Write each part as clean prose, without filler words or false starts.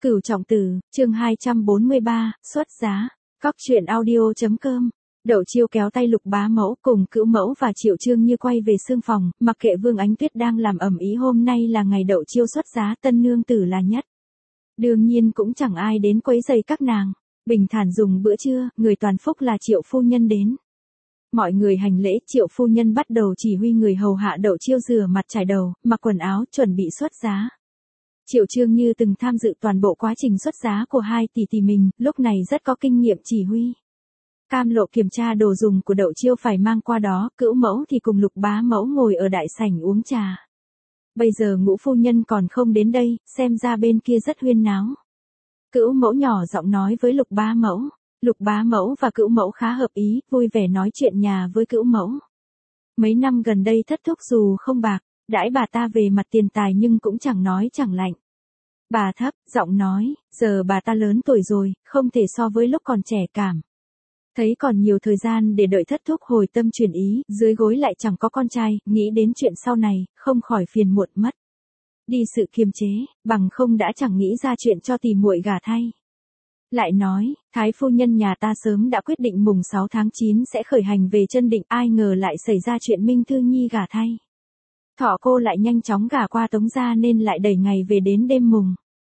Cửu Trọng Tử, chương 243, xuất giá. Góc truyện audio.com. Đậu Chiêu kéo tay Lục Bá Mẫu cùng Cữu Mẫu và Triệu Trương Như quay về sương phòng, mặc kệ Vương Ánh Tuyết đang làm ầm ĩ, hôm nay là ngày Đậu Chiêu xuất giá, tân nương tử là nhất. Đương nhiên cũng chẳng ai đến quấy rầy các nàng. Bình thản dùng bữa trưa, người toàn phúc là Triệu phu nhân đến. Mọi người hành lễ, Triệu phu nhân bắt đầu chỉ huy người hầu hạ Đậu Chiêu rửa mặt trải đầu, mặc quần áo, chuẩn bị xuất giá. Triệu Trương Như từng tham dự toàn bộ quá trình xuất giá của hai tỷ tỷ mình, lúc này rất có kinh nghiệm chỉ huy. Cam Lộ kiểm tra đồ dùng của Đậu Chiêu phải mang qua đó, Cữu Mẫu thì cùng Lục Bá Mẫu ngồi ở đại sảnh uống trà. Bây giờ Ngũ phu nhân còn không đến đây, xem ra bên kia rất huyên náo. Cữu Mẫu nhỏ giọng nói với Lục Bá Mẫu. Lục Bá Mẫu và Cữu Mẫu khá hợp ý, vui vẻ nói chuyện nhà với Cữu Mẫu. Mấy năm gần đây thất thúc dù không bạc, đãi bà ta về mặt tiền tài nhưng cũng chẳng nói chẳng lạnh. Bà thấp giọng nói, giờ bà ta lớn tuổi rồi, không thể so với lúc còn trẻ cảm. Thấy còn nhiều thời gian để đợi thất thúc hồi tâm chuyển ý, dưới gối lại chẳng có con trai, nghĩ đến chuyện sau này, không khỏi phiền muộn mất. Đi sự kiềm chế, bằng không đã chẳng nghĩ ra chuyện cho tỷ muội gả thay. Lại nói, Thái phu nhân nhà ta sớm đã quyết định mùng 6 tháng 9 sẽ khởi hành về Chân Định, ai ngờ lại xảy ra chuyện Minh Thư Nhi gả thay. Thọ cô lại nhanh chóng gả qua Tống gia nên lại đẩy ngày về đến đêm mùng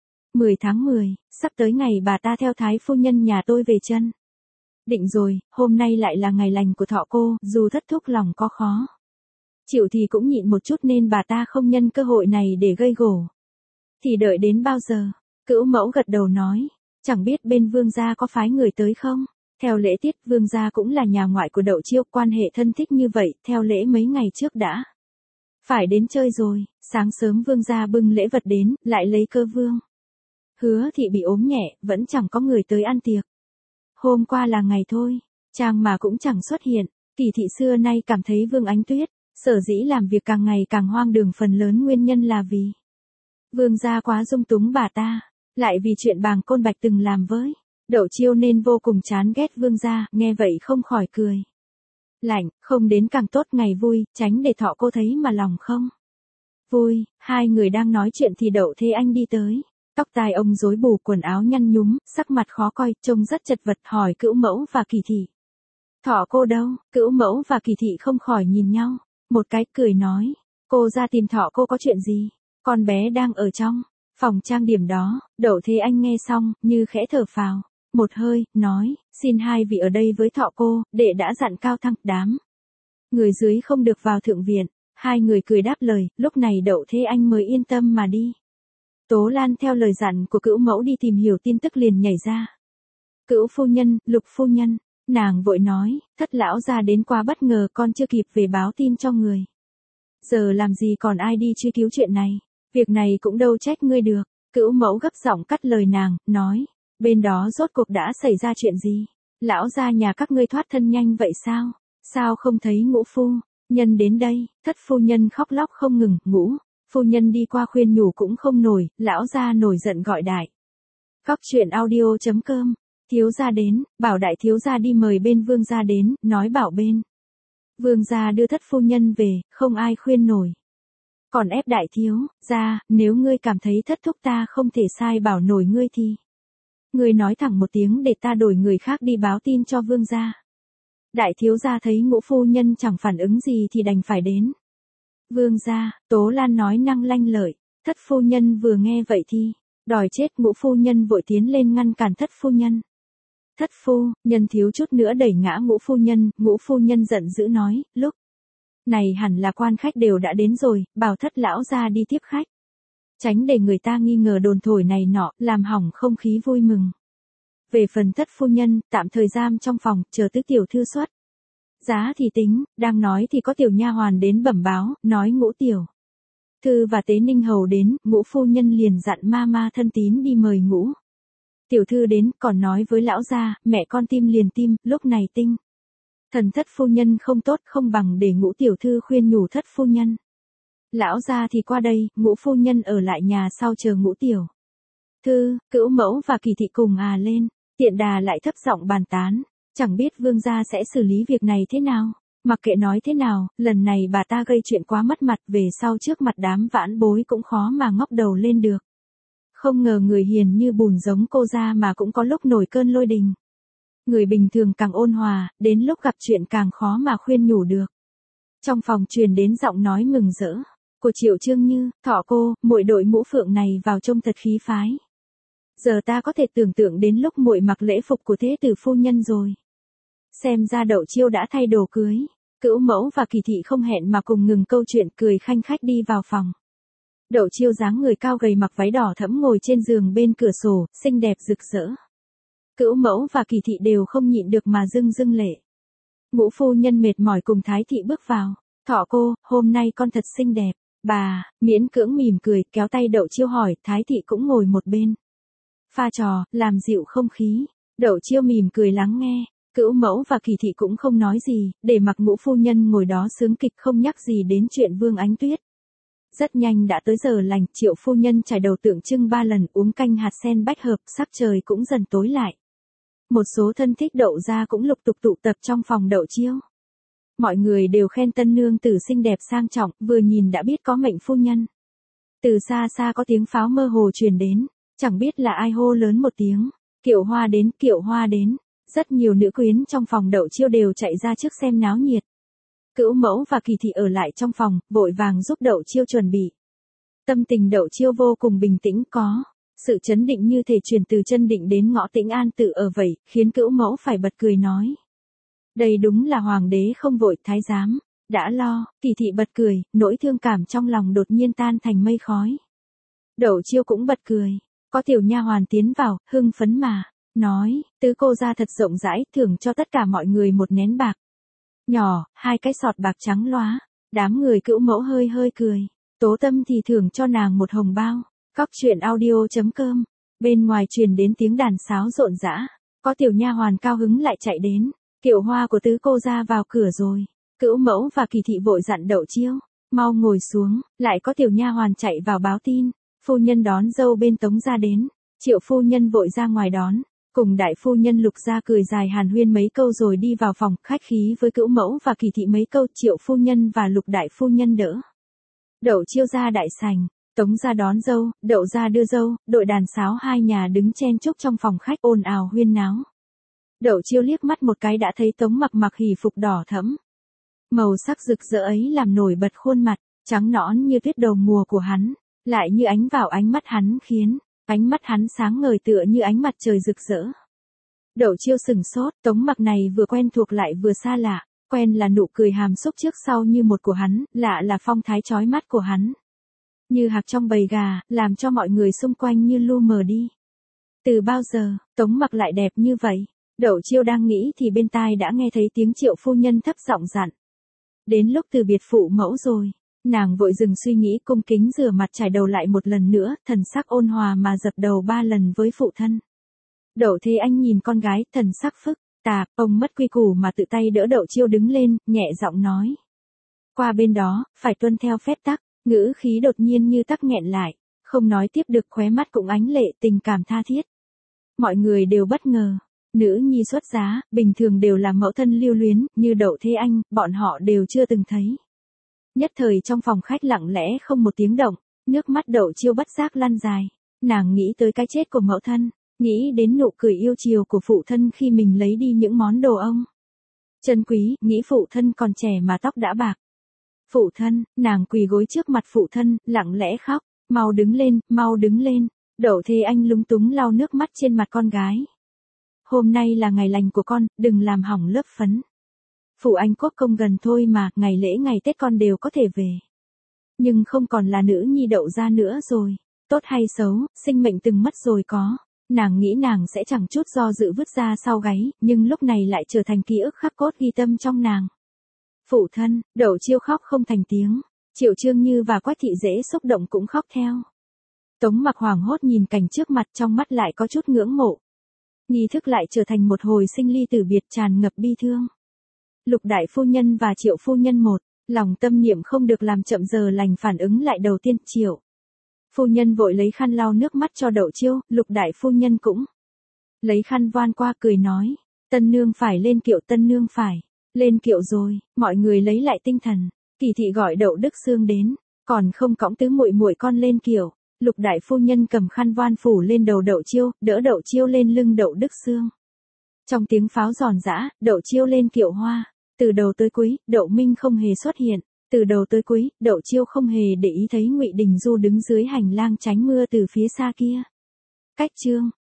10 tháng 10, sắp tới ngày bà ta theo Thái phu nhân nhà tôi về Chân Định rồi, hôm nay lại là ngày lành của thọ cô, dù thất thúc lòng có khó chịu thì cũng nhịn một chút nên bà ta không nhân cơ hội này để gây gổ. Thì đợi đến bao giờ? Cữu Mẫu gật đầu nói, chẳng biết bên Vương gia có phái người tới không? Theo lễ tiết Vương gia cũng là nhà ngoại của Đậu Chiêu, quan hệ thân thích như vậy, theo lễ mấy ngày trước đã phải đến chơi rồi. Sáng sớm Vương gia bưng lễ vật đến, lại lấy cơ Vương Hứa Thị bị ốm nhẹ, vẫn chẳng có người tới ăn tiệc. Hôm qua là ngày thôi, chàng mà cũng chẳng xuất hiện. Kỳ thị xưa nay cảm thấy Vương Ánh Tuyết sở dĩ làm việc càng ngày càng hoang đường, phần lớn nguyên nhân là vì Vương gia quá dung túng bà ta, lại vì chuyện Bàng Côn Bạch từng làm với Đậu Chiêu nên vô cùng chán ghét Vương gia, nghe vậy không khỏi cười lạnh, không đến càng tốt, ngày vui, tránh để thọ cô thấy mà lòng không vui. Hai người đang nói chuyện thì Đậu Thế Anh đi tới, tóc tai ông rối bù, quần áo nhăn nhúm, sắc mặt khó coi, trông rất chật vật, hỏi Cữu Mẫu và Kỳ thị. Thọ cô đâu? Cữu Mẫu và Kỳ thị không khỏi nhìn nhau, một cái cười nói, cô ra tìm thọ cô có chuyện gì? Con bé đang ở trong phòng trang điểm đó. Đậu Thế Anh nghe xong, như khẽ thở phào một hơi, nói, xin hai vị ở đây với thọ cô, đệ đã dặn cao thăng, đám người dưới không được vào thượng viện. Hai người cười đáp lời, lúc này Đậu Thế Anh mới yên tâm mà đi. Tố Lan theo lời dặn của Cữu Mẫu đi tìm hiểu tin tức liền nhảy ra. Cữu phu nhân, Lục phu nhân. Nàng vội nói, thất lão gia đến quá bất ngờ, con chưa kịp về báo tin cho người. Giờ làm gì còn ai đi truy cứu chuyện này, việc này cũng đâu trách ngươi được. Cữu Mẫu gấp giọng cắt lời nàng, nói, bên đó rốt cuộc đã xảy ra chuyện gì? Lão gia nhà các ngươi thoát thân nhanh vậy sao? Sao không thấy Ngũ phu nhân đến đây? Thất phu nhân khóc lóc không ngừng, Ngũ phu nhân đi qua khuyên nhủ cũng không nổi, lão gia nổi giận gọi đại. Góc truyện audio.com. Thiếu gia đến, bảo đại thiếu gia đi mời bên Vương gia đến, nói bảo bên Vương gia đưa thất phu nhân về, không ai khuyên nổi. Còn ép đại thiếu gia, nếu ngươi cảm thấy thất thúc ta không thể sai bảo nổi ngươi thì ngươi nói thẳng một tiếng để ta đổi người khác đi báo tin cho Vương gia. Đại thiếu gia thấy Ngũ phu nhân chẳng phản ứng gì thì đành phải đến Vương gia. Tố Lan nói năng lanh lợi. Thất phu nhân vừa nghe vậy thì đòi chết. Ngũ phu nhân vội tiến lên ngăn cản thất phu nhân. Thất phu nhân thiếu chút nữa đẩy ngã Ngũ phu nhân. Ngũ phu nhân giận dữ nói, lúc này hẳn là quan khách đều đã đến rồi, bảo thất lão gia đi tiếp khách, tránh để người ta nghi ngờ đồn thổi này nọ, làm hỏng không khí vui mừng. Về phần thất phu nhân, tạm thời giam trong phòng, chờ tứ tiểu thư xuất giá thì tính. Đang nói thì có tiểu nha hoàn đến bẩm báo, nói Ngũ tiểu thư và Tế Ninh hầu đến. Ngũ phu nhân liền dặn ma ma thân tín đi mời Ngũ tiểu thư đến, còn nói với lão gia, mẹ con tim liền tim. Lúc này tinh thần thất phu nhân không tốt, không bằng để Ngũ tiểu thư khuyên nhủ thất phu nhân. Lão gia thì qua đây. Ngũ phu nhân ở lại nhà sau chờ Ngũ tiểu thư. Cữu Mẫu và Kỳ thị cùng lên, tiện đà lại thấp giọng bàn tán, chẳng biết Vương gia sẽ xử lý việc này thế nào. Mặc kệ nói thế nào, lần này bà ta gây chuyện quá mất mặt, về sau trước mặt đám vãn bối cũng khó mà ngóc đầu lên được. Không ngờ người hiền như bùn giống cô ra mà cũng có lúc nổi cơn lôi đình. Người bình thường càng ôn hòa, đến lúc gặp chuyện càng khó mà khuyên nhủ được. Trong phòng truyền đến giọng nói mừng rỡ của Triệu Chương Như, "Thọ cô, muội đội mũ phượng này vào trông thật khí phái. Giờ ta có thể tưởng tượng đến lúc muội mặc lễ phục của thế tử phu nhân rồi." Xem ra Đậu Chiêu đã thay đồ cưới. Cữu Mẫu và Kỳ Thị không hẹn mà cùng ngừng câu chuyện, cười khanh khách đi vào phòng. Đậu Chiêu dáng người cao gầy mặc váy đỏ thẫm ngồi trên giường bên cửa sổ, xinh đẹp rực rỡ. Cữu Mẫu và Kỳ Thị đều không nhịn được mà rưng rưng lệ. Ngũ phu nhân mệt mỏi cùng Thái Thị bước vào. "Thọ cô, hôm nay con thật xinh đẹp." Bà miễn cưỡng mỉm cười, kéo tay Đậu Chiêu hỏi. Thái Thị cũng ngồi một bên pha trò, làm dịu không khí. Đậu Chiêu mỉm cười lắng nghe. Cữu Mẫu và Kỳ Thị cũng không nói gì, để mặc Ngũ phu nhân ngồi đó sướng kịch không nhắc gì đến chuyện Vương Ánh Tuyết. Rất nhanh đã tới giờ lành, Triệu phu nhân chải đầu tượng trưng 3 lần, uống canh hạt sen bách hợp, sắc trời cũng dần tối lại. Một số thân thích Đậu gia cũng lục tục tụ tập trong phòng Đậu Chiêu. Mọi người đều khen tân nương tử xinh đẹp sang trọng, vừa nhìn đã biết có mệnh phu nhân. Từ xa xa có tiếng pháo mơ hồ truyền đến, chẳng biết là ai hô lớn một tiếng, "Kiệu hoa đến, kiệu hoa đến." Rất nhiều nữ quyến trong phòng Đậu Chiêu đều chạy ra trước xem náo nhiệt. Cữu Mẫu và Kỳ Thị ở lại trong phòng, vội vàng giúp Đậu Chiêu chuẩn bị. Tâm tình Đậu Chiêu vô cùng bình tĩnh, có sự chấn định như thể chuyển từ chân định đến ngõ Tĩnh An tự ở vậy, khiến Cữu Mẫu phải bật cười nói: "Đây đúng là hoàng đế không vội, thái giám đã lo." Kỳ Thị bật cười, nỗi thương cảm trong lòng đột nhiên tan thành mây khói. Đậu Chiêu cũng bật cười, có tiểu nha hoàn tiến vào, hưng phấn mà nói: "Tứ cô gia thật rộng rãi, thưởng cho tất cả mọi người một nén bạc nhỏ, 2 cái sọt bạc trắng lóa." Đám người Cữu Mẫu hơi hơi cười. Tố Tâm thì thưởng cho nàng một hồng bao. Cóc truyện audio.com. Bên ngoài truyền đến tiếng đàn sáo rộn rã, có tiểu nha hoàn cao hứng lại chạy đến. "Kiệu hoa của tứ cô gia vào cửa rồi." Cữu Mẫu và Kỳ Thị vội dặn Đậu Chiêu: "Mau ngồi xuống." Lại có tiểu nha hoàn chạy vào báo tin: "Phu nhân đón dâu bên Tống gia đến." Triệu phu nhân vội ra ngoài đón, cùng đại phu nhân Lục gia cười dài hàn huyên mấy câu rồi đi vào phòng, khách khí với Cữu Mẫu và Kỳ Thị mấy câu. Triệu phu nhân và Lục đại phu nhân đỡ Đậu Chiêu ra đại sảnh, Tống gia đón dâu, Đậu gia đưa dâu, đội đàn sáo hai nhà đứng chen chúc trong phòng khách ồn ào huyên náo. Đậu Chiêu liếc mắt một cái đã thấy Tống mặc hỉ phục đỏ thẫm. Màu sắc rực rỡ ấy làm nổi bật khuôn mặt trắng nõn như tuyết đầu mùa của hắn, lại như ánh vào ánh mắt hắn, khiến ánh mắt hắn sáng ngời tựa như ánh mặt trời rực rỡ. Đậu Chiêu sừng sốt, Tống Mặc này vừa quen thuộc lại vừa xa lạ, quen là nụ cười hàm xúc trước sau như một của hắn, lạ là phong thái chói mắt của hắn. Như hạc trong bầy gà, làm cho mọi người xung quanh như lu mờ đi. Từ bao giờ, Tống Mặc lại đẹp như vậy? Đậu Chiêu đang nghĩ thì bên tai đã nghe thấy tiếng Triệu phu nhân thấp giọng dặn: "Đến lúc từ biệt phụ mẫu rồi." Nàng vội dừng suy nghĩ, cung kính rửa mặt trải đầu lại một lần nữa, thần sắc ôn hòa mà dập đầu 3 lần với phụ thân. Đậu Thế Anh nhìn con gái, thần sắc phức tạp, ông mất quy củ mà tự tay đỡ Đậu Chiêu đứng lên, nhẹ giọng nói: "Qua bên đó, phải tuân theo phép tắc." Ngữ khí đột nhiên như tắc nghẹn lại, không nói tiếp được, khóe mắt cũng ánh lệ tình cảm tha thiết. Mọi người đều bất ngờ, nữ nhi xuất giá, bình thường đều là mẫu thân lưu luyến, như Đậu Thế Anh, bọn họ đều chưa từng thấy. Nhất thời trong phòng khách lặng lẽ không một tiếng động, nước mắt Đậu Chiêu bất giác lăn dài. Nàng nghĩ tới cái chết của mẫu thân, nghĩ đến nụ cười yêu chiều của phụ thân khi mình lấy đi những món đồ ông chân quý, nghĩ phụ thân còn trẻ mà tóc đã bạc. "Phụ thân." Nàng quỳ gối trước mặt phụ thân, lặng lẽ khóc: "Mau đứng lên, mau đứng lên." Đậu Thế Anh lúng túng lau nước mắt trên mặt con gái. "Hôm nay là ngày lành của con, đừng làm hỏng lớp phấn. Phủ Anh Quốc công gần thôi mà, ngày lễ ngày Tết con đều có thể về. Nhưng không còn là nữ nhi Đậu gia nữa rồi. Tốt hay xấu, sinh mệnh từng mất rồi có." Nàng nghĩ nàng sẽ chẳng chút do dự vứt ra sau gáy, nhưng lúc này lại trở thành ký ức khắc cốt ghi tâm trong nàng. "Phụ thân." Đậu Chiêu khóc không thành tiếng. Triệu Chương Như và Quách Thị dễ xúc động cũng khóc theo. Tống Mặc hoảng hốt nhìn cảnh trước mặt, trong mắt lại có chút ngưỡng mộ. Nghi thức lại trở thành một hồi sinh ly tử biệt tràn ngập bi thương. Lục đại phu nhân và Triệu phu nhân một lòng tâm niệm không được làm chậm giờ lành phản ứng lại đầu tiên. Triệu phu nhân vội lấy khăn lau nước mắt cho Đậu Chiêu, Lục đại phu nhân cũng lấy khăn voan qua cười nói: "Tân nương phải lên kiệu, tân nương phải lên kiệu rồi." Mọi người lấy lại tinh thần. Kỳ Thị gọi Đậu Đức Sương đến: "Còn không cõng tứ muội muội con lên kiệu." Lục đại phu nhân cầm khăn voan phủ lên đầu Đậu Chiêu, đỡ Đậu Chiêu lên lưng Đậu Đức Xương. Trong tiếng pháo giòn giã, Đậu Chiêu lên kiệu hoa. Từ đầu tới cuối, Đậu Minh không hề xuất hiện. Từ đầu tới cuối, Đậu Chiêu không hề để ý thấy Ngụy Đình Du đứng dưới hành lang tránh mưa từ phía xa kia. Cách chương